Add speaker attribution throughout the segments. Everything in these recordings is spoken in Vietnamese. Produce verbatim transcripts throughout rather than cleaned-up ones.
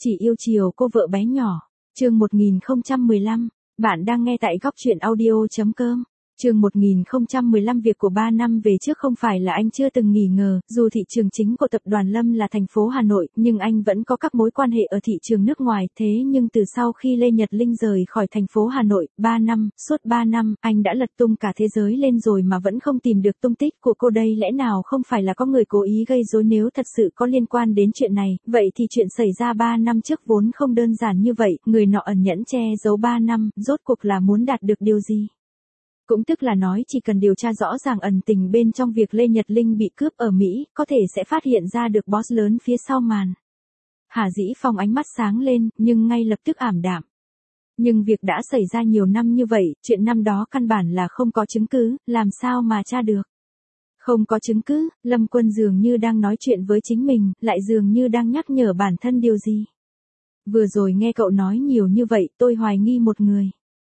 Speaker 1: Chỉ yêu chiều cô vợ bé nhỏ. Chương một nghìn không trăm mười lăm, bạn đang nghe tại góc truyện audio chấm com. Chương một nghìn không trăm mười lăm việc của ba năm về trước không phải là anh chưa từng nghi ngờ, dù thị trường chính của tập đoàn Lâm là thành phố Hà Nội, nhưng anh vẫn có các mối quan hệ ở thị trường nước ngoài, thế nhưng từ sau khi Lê Nhật Linh rời khỏi thành phố Hà Nội, ba năm, suốt ba năm, anh đã lật tung cả thế giới lên rồi mà vẫn không tìm được tung tích của cô đây, lẽ nào không phải là có người cố ý gây rối? Nếu thật sự có liên quan đến chuyện này, vậy thì chuyện xảy ra ba năm trước vốn không đơn giản như vậy, người nọ ẩn nhẫn che giấu ba năm, rốt cuộc là muốn đạt được điều gì? Cũng tức là nói chỉ cần điều tra rõ ràng ẩn tình bên trong việc Lê Nhật Linh bị cướp ở Mỹ, có thể sẽ phát hiện ra được boss lớn phía sau màn. Hà Dĩ Phong ánh mắt sáng lên, nhưng ngay lập tức ảm đạm. Nhưng việc đã xảy ra nhiều năm như vậy, chuyện năm đó căn bản là không có chứng cứ, làm sao mà tra được. Không có chứng cứ, Lâm Quân dường như đang nói chuyện với chính mình, lại dường như đang nhắc nhở bản thân điều gì. Vừa rồi nghe cậu nói nhiều như vậy, tôi hoài nghi một người.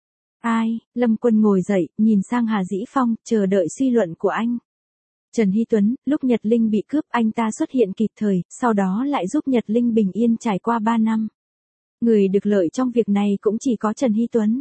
Speaker 1: Ai? Lâm Quân ngồi dậy, nhìn sang Hà Dĩ Phong, chờ đợi suy luận của anh. Trần Hy Tuấn, lúc Nhật Linh bị cướp anh ta xuất hiện kịp thời, sau đó lại giúp Nhật Linh bình yên trải qua ba năm. Người được lợi trong việc này cũng chỉ có Trần Hy Tuấn.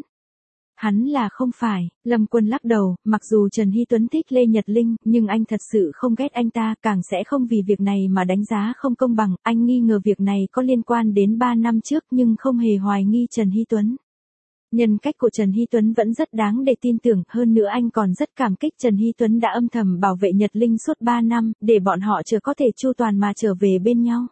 Speaker 1: Hắn là không phải, Lâm Quân lắc đầu, mặc dù Trần Hy Tuấn thích Lê Nhật Linh, nhưng anh thật sự không ghét anh ta, càng sẽ không vì việc này mà đánh giá không công bằng, anh nghi ngờ việc này có liên quan đến ba năm trước nhưng không hề hoài nghi Trần Hy Tuấn. Nhân cách của Trần Hy Tuấn vẫn rất đáng để tin tưởng, hơn nữa anh còn rất cảm kích Trần Hy Tuấn đã âm thầm bảo vệ Nhật Linh suốt ba năm, để bọn họ chờ có thể chu toàn mà trở về bên nhau.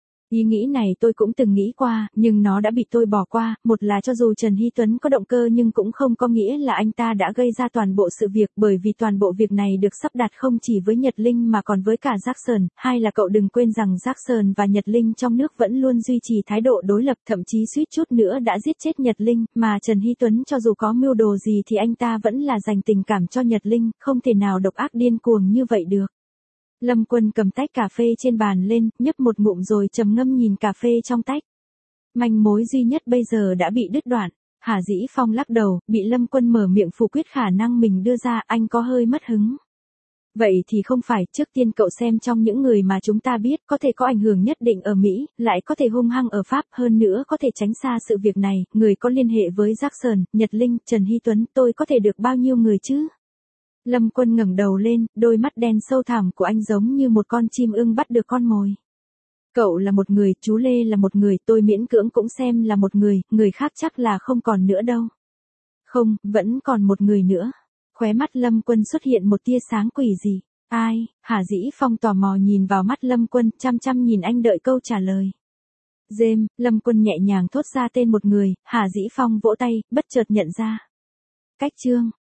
Speaker 1: Ý nghĩ này tôi cũng từng nghĩ qua, nhưng nó đã bị tôi bỏ qua, một là cho dù Trần Hy Tuấn có động cơ nhưng cũng không có nghĩa là anh ta đã gây ra toàn bộ sự việc, bởi vì toàn bộ việc này được sắp đặt không chỉ với Nhật Linh mà còn với cả Jackson, hai là cậu đừng quên rằng Jackson và Nhật Linh trong nước vẫn luôn duy trì thái độ đối lập, thậm chí suýt chút nữa đã giết chết Nhật Linh, mà Trần Hy Tuấn cho dù có mưu đồ gì thì anh ta vẫn là dành tình cảm cho Nhật Linh, không thể nào độc ác điên cuồng như vậy được. Lâm Quân cầm tách cà phê trên bàn lên, nhấp một ngụm rồi trầm ngâm nhìn cà phê trong tách. Manh mối duy nhất bây giờ đã bị đứt đoạn. Hà Dĩ Phong lắc đầu, bị Lâm Quân mở miệng phủ quyết khả năng mình đưa ra, anh có hơi mất hứng. Vậy thì không phải, trước tiên cậu xem trong những người mà chúng ta biết có thể có ảnh hưởng nhất định ở Mỹ, lại có thể hung hăng ở Pháp, hơn nữa có thể tránh xa sự việc này, người có liên hệ với Jackson, Nhật Linh, Trần Hy Tuấn, tôi có thể được bao nhiêu người chứ? Lâm Quân ngẩng đầu lên, đôi mắt đen sâu thẳm của anh giống như một con chim ưng bắt được con mồi. Cậu là một người, chú Lê là một người, tôi miễn cưỡng cũng xem là một người, người khác chắc là không còn nữa đâu. Không, vẫn còn một người nữa. Khóe mắt Lâm Quân xuất hiện một tia sáng quỷ dị. Ai? Hà Dĩ Phong tò mò nhìn vào mắt Lâm Quân, chăm chăm nhìn anh đợi câu trả lời. James, Lâm Quân nhẹ nhàng thốt ra tên một người, Hà Dĩ Phong vỗ tay, bất chợt nhận ra. Cách chương.